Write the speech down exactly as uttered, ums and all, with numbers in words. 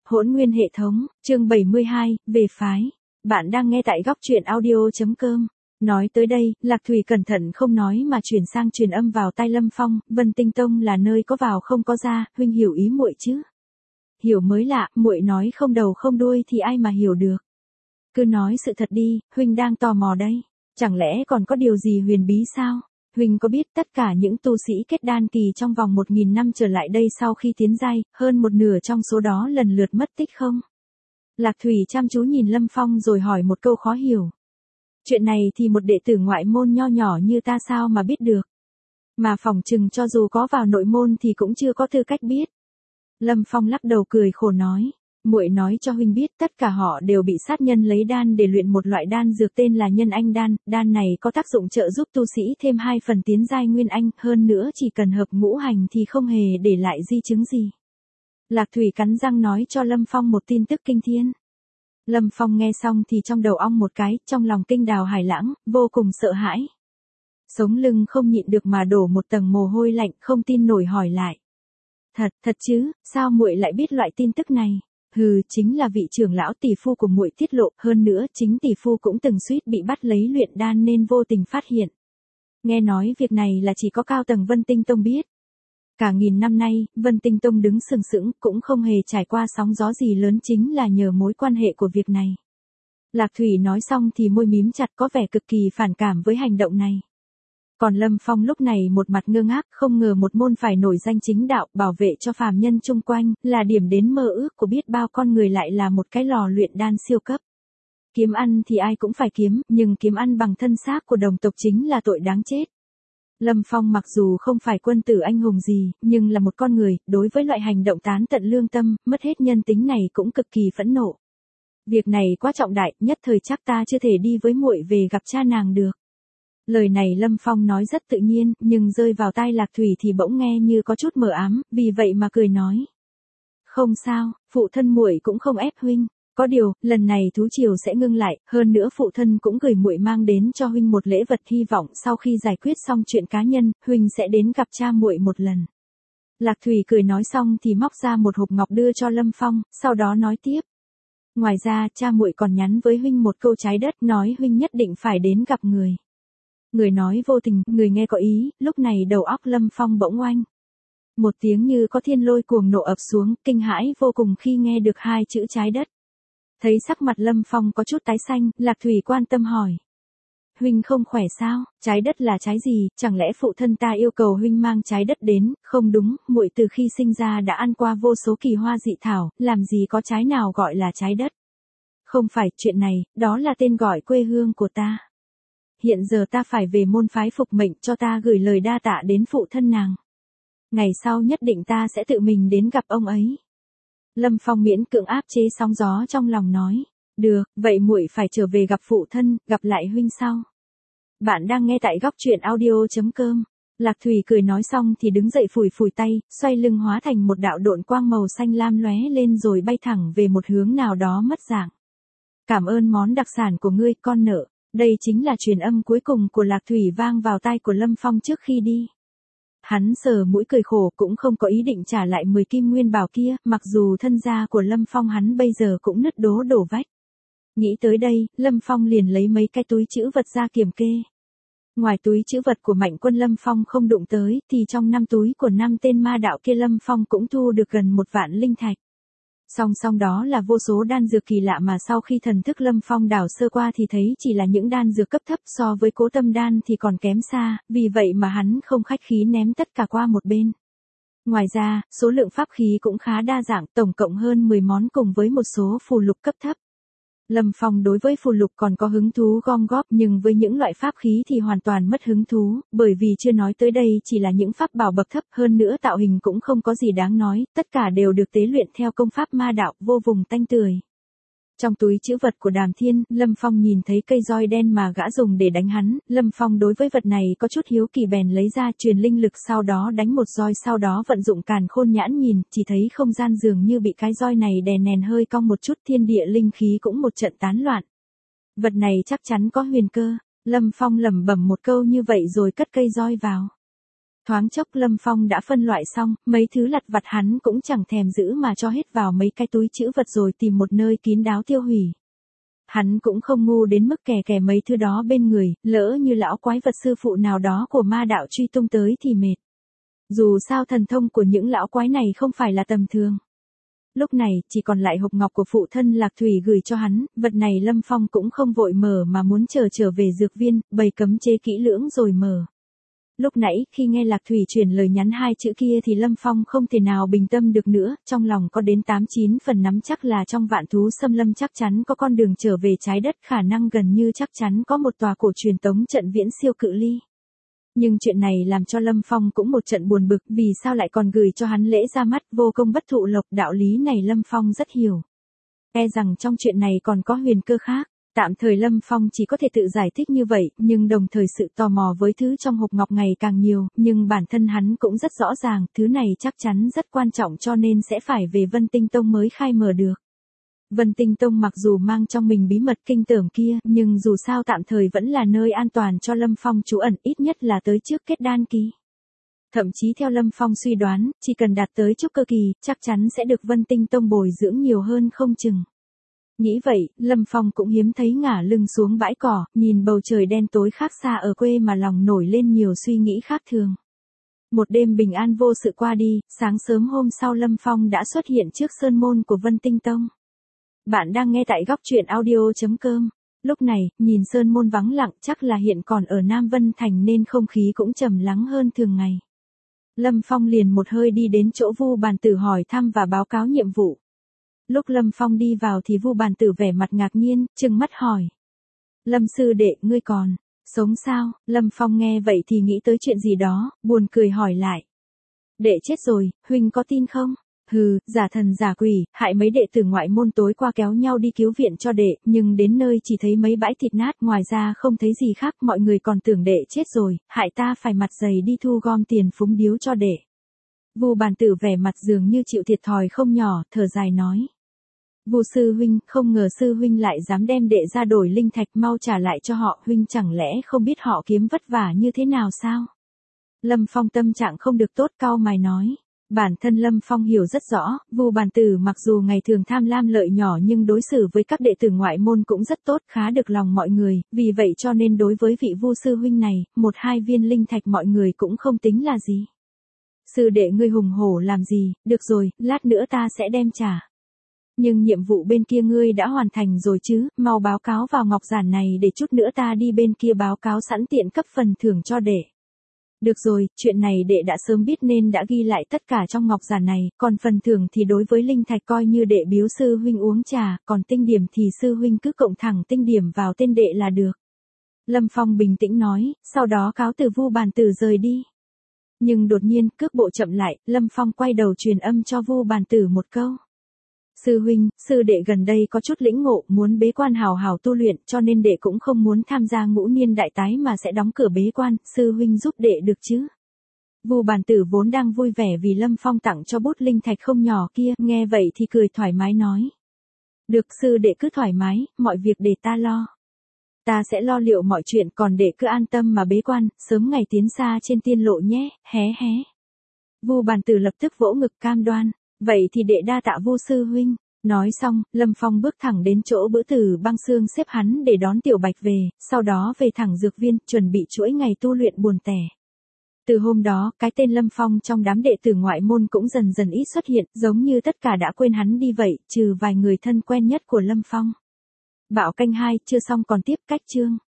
Hỗn Nguyên hệ thống, chương bảy mươi hai, về phái. Bạn đang nghe tại góc truyện audio.com. Nói tới đây, Lạc Thủy cẩn thận không nói mà chuyển sang truyền âm vào tai Lâm Phong, Vân Tinh Tông là nơi có vào không có ra, huynh hiểu ý muội chứ? Hiểu mới lạ, muội nói không đầu không đuôi thì ai mà hiểu được. Cứ nói sự thật đi, huynh đang tò mò đây. Chẳng lẽ còn có điều gì huyền bí sao? Huynh có biết tất cả những tu sĩ kết đan kỳ trong vòng một nghìn năm trở lại đây sau khi tiến giai, hơn một nửa trong số đó lần lượt mất tích không? Lạc Thủy chăm chú nhìn Lâm Phong rồi hỏi một câu khó hiểu. Chuyện này thì một đệ tử ngoại môn nho nhỏ như ta sao mà biết được? Mà phỏng chừng cho dù có vào nội môn thì cũng chưa có tư cách biết. Lâm Phong lắc đầu cười khổ nói. Muội nói cho huynh biết tất cả họ đều bị sát nhân lấy đan để luyện một loại đan dược tên là nhân anh đan, đan này có tác dụng trợ giúp tu sĩ thêm hai phần tiến giai nguyên anh, hơn nữa chỉ cần hợp ngũ hành thì không hề để lại di chứng gì. Lạc Thủy cắn răng nói cho Lâm Phong một tin tức kinh thiên. Lâm Phong nghe xong thì trong đầu ong một cái, trong lòng kinh đào hải lãng, vô cùng sợ hãi. Sống lưng không nhịn được mà đổ một tầng mồ hôi lạnh, không tin nổi hỏi lại. Thật, thật chứ, sao muội lại biết loại tin tức này? Hừ, chính là vị trưởng lão tỷ phu của muội tiết lộ, hơn nữa chính tỷ phu cũng từng suýt bị bắt lấy luyện đan nên vô tình phát hiện. Nghe nói việc này là chỉ có cao tầng Vân Tinh Tông biết. Cả nghìn năm nay, Vân Tinh Tông đứng sừng sững, cũng không hề trải qua sóng gió gì lớn, chính là nhờ mối quan hệ của việc này. Lạc Thủy nói xong thì môi mím chặt, có vẻ cực kỳ phản cảm với hành động này. Còn Lâm Phong lúc này một mặt ngơ ngác, không ngờ một môn phải nổi danh chính đạo, bảo vệ cho phàm nhân chung quanh, là điểm đến mơ ước của biết bao con người lại là một cái lò luyện đan siêu cấp. Kiếm ăn thì ai cũng phải kiếm, nhưng kiếm ăn bằng thân xác của đồng tộc chính là tội đáng chết. Lâm Phong mặc dù không phải quân tử anh hùng gì, nhưng là một con người, đối với loại hành động tán tận lương tâm, mất hết nhân tính này cũng cực kỳ phẫn nộ. Việc này quá trọng đại, nhất thời chắc ta chưa thể đi với muội về gặp cha nàng được. Lời này Lâm Phong nói rất tự nhiên, nhưng rơi vào tai Lạc Thủy thì bỗng nghe như có chút mờ ám, vì vậy mà cười nói. Không sao, phụ thân muội cũng không ép huynh. Có điều, lần này thú triều sẽ ngưng lại, hơn nữa phụ thân cũng gửi muội mang đến cho huynh một lễ vật, hy vọng sau khi giải quyết xong chuyện cá nhân, huynh sẽ đến gặp cha muội một lần. Lạc Thủy cười nói xong thì móc ra một hộp ngọc đưa cho Lâm Phong, sau đó nói tiếp. Ngoài ra, cha muội còn nhắn với huynh một câu trái đất, nói huynh nhất định phải đến gặp người. Người nói vô tình, người nghe có ý, lúc này đầu óc Lâm Phong bỗng oanh. Một tiếng như có thiên lôi cuồng nộ ập xuống, kinh hãi vô cùng khi nghe được hai chữ trái đất. Thấy sắc mặt Lâm Phong có chút tái xanh, Lạc Thủy quan tâm hỏi. Huynh không khỏe sao, trái đất là trái gì, chẳng lẽ phụ thân ta yêu cầu huynh mang trái đất đến? Không đúng, muội từ khi sinh ra đã ăn qua vô số kỳ hoa dị thảo, làm gì có trái nào gọi là trái đất. Không phải, chuyện này, đó là tên gọi quê hương của ta. Hiện giờ ta phải về môn phái phục mệnh, cho ta gửi lời đa tạ đến phụ thân nàng. Ngày sau nhất định ta sẽ tự mình đến gặp ông ấy. Lâm Phong miễn cưỡng áp chế sóng gió trong lòng nói. Được, vậy muội phải trở về gặp phụ thân, gặp lại huynh sau. Bạn đang nghe tại góc truyện audio.com. Lạc Thủy cười nói xong thì đứng dậy phủi phủi tay, xoay lưng hóa thành một đạo độn quang màu xanh lam lóe lên rồi bay thẳng về một hướng nào đó mất dạng. Cảm ơn món đặc sản của ngươi, con nợ. Đây chính là truyền âm cuối cùng của Lạc Thủy vang vào tai của Lâm Phong trước khi đi. Hắn sờ mũi cười khổ, cũng không có ý định trả lại mười kim nguyên bảo kia, mặc dù thân gia của Lâm Phong hắn bây giờ cũng nứt đố đổ vách. Nghĩ tới đây, Lâm Phong liền lấy mấy cái túi trữ vật ra kiểm kê. Ngoài túi trữ vật của Mạnh Quân Lâm Phong không đụng tới, thì trong năm túi của năm tên ma đạo kia Lâm Phong cũng thu được gần một vạn linh thạch. Song song đó là vô số đan dược kỳ lạ mà sau khi thần thức Lâm Phong đảo sơ qua thì thấy chỉ là những đan dược cấp thấp, so với Cố Tâm đan thì còn kém xa, vì vậy mà hắn không khách khí ném tất cả qua một bên. Ngoài ra, số lượng pháp khí cũng khá đa dạng, tổng cộng hơn mười món cùng với một số phù lục cấp thấp. Lâm Phong đối với phù lục còn có hứng thú gom góp, nhưng với những loại pháp khí thì hoàn toàn mất hứng thú, bởi vì chưa nói tới đây chỉ là những pháp bảo bậc thấp, hơn nữa tạo hình cũng không có gì đáng nói, tất cả đều được tế luyện theo công pháp ma đạo, vô vùng tanh tưởi. Trong túi trữ vật của Đàm Thiên, Lâm Phong nhìn thấy cây roi đen mà gã dùng để đánh hắn, Lâm Phong đối với vật này có chút hiếu kỳ bèn lấy ra truyền linh lực, sau đó đánh một roi, sau đó vận dụng càn khôn nhãn nhìn, chỉ thấy không gian dường như bị cái roi này đè nén hơi cong một chút, thiên địa linh khí cũng một trận tán loạn. Vật này chắc chắn có huyền cơ, Lâm Phong lẩm bẩm một câu như vậy rồi cất cây roi vào. Thoáng chốc Lâm Phong đã phân loại xong, mấy thứ lặt vặt hắn cũng chẳng thèm giữ mà cho hết vào mấy cái túi trữ vật rồi tìm một nơi kín đáo tiêu hủy. Hắn cũng không ngu đến mức kè kè mấy thứ đó bên người, lỡ như lão quái vật sư phụ nào đó của ma đạo truy tung tới thì mệt. Dù sao thần thông của những lão quái này không phải là tầm thường. Lúc này, chỉ còn lại hộp ngọc của phụ thân Lạc Thủy gửi cho hắn, vật này Lâm Phong cũng không vội mở mà muốn chờ trở về dược viên, bày cấm chế kỹ lưỡng rồi mở. Lúc nãy, khi nghe Lạc Thủy truyền lời nhắn hai chữ kia thì Lâm Phong không thể nào bình tâm được nữa, trong lòng có đến tám chín phần nắm chắc là trong vạn thú xâm lâm chắc chắn có con đường trở về trái đất, khả năng gần như chắc chắn có một tòa cổ truyền tống trận viễn siêu cự ly. Nhưng chuyện này làm cho Lâm Phong cũng một trận buồn bực, vì sao lại còn gửi cho hắn lễ ra mắt, vô công bất thụ lộc, đạo lý này Lâm Phong rất hiểu. E rằng trong chuyện này còn có huyền cơ khác. Tạm thời Lâm Phong chỉ có thể tự giải thích như vậy, nhưng đồng thời sự tò mò với thứ trong hộp ngọc ngày càng nhiều, nhưng bản thân hắn cũng rất rõ ràng, thứ này chắc chắn rất quan trọng cho nên sẽ phải về Vân Tinh Tông mới khai mở được. Vân Tinh Tông mặc dù mang trong mình bí mật kinh tởm kia, nhưng dù sao tạm thời vẫn là nơi an toàn cho Lâm Phong trú ẩn, ít nhất là tới trước kết đan kỳ. Thậm chí theo Lâm Phong suy đoán, chỉ cần đạt tới trúc cơ kỳ, chắc chắn sẽ được Vân Tinh Tông bồi dưỡng nhiều hơn không chừng. Nghĩ vậy, Lâm Phong cũng hiếm thấy ngả lưng xuống bãi cỏ, nhìn bầu trời đen tối khác xa ở quê mà lòng nổi lên nhiều suy nghĩ khác thường. Một đêm bình an vô sự qua đi, sáng sớm hôm sau Lâm Phong đã xuất hiện trước sơn môn của Vân Tinh Tông. Bạn đang nghe tại góc truyện audio chấm com. Lúc này, nhìn sơn môn vắng lặng, chắc là hiện còn ở Nam Vân Thành nên không khí cũng trầm lắng hơn thường ngày. Lâm Phong liền một hơi đi đến chỗ Vu Bàn Tử hỏi thăm và báo cáo nhiệm vụ. Lúc Lâm Phong đi vào thì Vu Bàn Tử vẻ mặt ngạc nhiên, trừng mắt hỏi. Lâm sư đệ, ngươi còn sống sao? Lâm Phong nghe vậy thì nghĩ tới chuyện gì đó, buồn cười hỏi lại. Đệ chết rồi, huynh có tin không? Hừ, giả thần giả quỷ, hại mấy đệ tử ngoại môn tối qua kéo nhau đi cứu viện cho đệ, nhưng đến nơi chỉ thấy mấy bãi thịt nát, ngoài ra không thấy gì khác, mọi người còn tưởng đệ chết rồi, hại ta phải mặt dày đi thu gom tiền phúng điếu cho đệ. Vu Bàn Tử vẻ mặt dường như chịu thiệt thòi không nhỏ, thở dài nói. Vu sư huynh, không ngờ sư huynh lại dám đem đệ ra đổi linh thạch, mau trả lại cho họ, huynh chẳng lẽ không biết họ kiếm vất vả như thế nào sao? Lâm Phong tâm trạng không được tốt, cau mày nói. Bản thân Lâm Phong hiểu rất rõ, Vu Bàn Tử mặc dù ngày thường tham lam lợi nhỏ nhưng đối xử với các đệ tử ngoại môn cũng rất tốt, khá được lòng mọi người, vì vậy cho nên đối với vị Vu sư huynh này, một hai viên linh thạch mọi người cũng không tính là gì. Sư đệ ngươi hùng hổ làm gì, được rồi, lát nữa ta sẽ đem trả. Nhưng nhiệm vụ bên kia ngươi đã hoàn thành rồi chứ, mau báo cáo vào ngọc giản này để chút nữa ta đi bên kia báo cáo sẵn tiện cấp phần thưởng cho đệ. Được rồi, chuyện này đệ đã sớm biết nên đã ghi lại tất cả trong ngọc giản này, còn phần thưởng thì đối với linh thạch coi như đệ biếu sư huynh uống trà, còn tinh điểm thì sư huynh cứ cộng thẳng tinh điểm vào tên đệ là được. Lâm Phong bình tĩnh nói, sau đó cáo từ Vu Bàn Tử rời đi. Nhưng đột nhiên, cước bộ chậm lại, Lâm Phong quay đầu truyền âm cho Vu Bàn Tử một câu. Sư huynh, sư đệ gần đây có chút lĩnh ngộ, muốn bế quan hào hào tu luyện, cho nên đệ cũng không muốn tham gia ngũ niên đại tái mà sẽ đóng cửa bế quan, sư huynh giúp đệ được chứ? Vu Bàn Tử vốn đang vui vẻ vì Lâm Phong tặng cho bút linh thạch không nhỏ kia, nghe vậy thì cười thoải mái nói. Được, sư đệ cứ thoải mái, mọi việc để ta lo. Ta sẽ lo liệu mọi chuyện, còn đệ cứ an tâm mà bế quan, sớm ngày tiến xa trên tiên lộ nhé, hé hé. Vu Bàn Tử lập tức vỗ ngực cam đoan. Vậy thì đệ đa tạ Vu sư huynh. Nói xong, Lâm Phong bước thẳng đến chỗ Bữ Tử Băng Xương xếp hắn để đón Tiểu Bạch về, sau đó về thẳng dược viên, chuẩn bị chuỗi ngày tu luyện buồn tẻ. Từ hôm đó, cái tên Lâm Phong trong đám đệ tử ngoại môn cũng dần dần ít xuất hiện, giống như tất cả đã quên hắn đi vậy, trừ vài người thân quen nhất của Lâm Phong. Bạo canh hai, chưa xong còn tiếp, cách chương.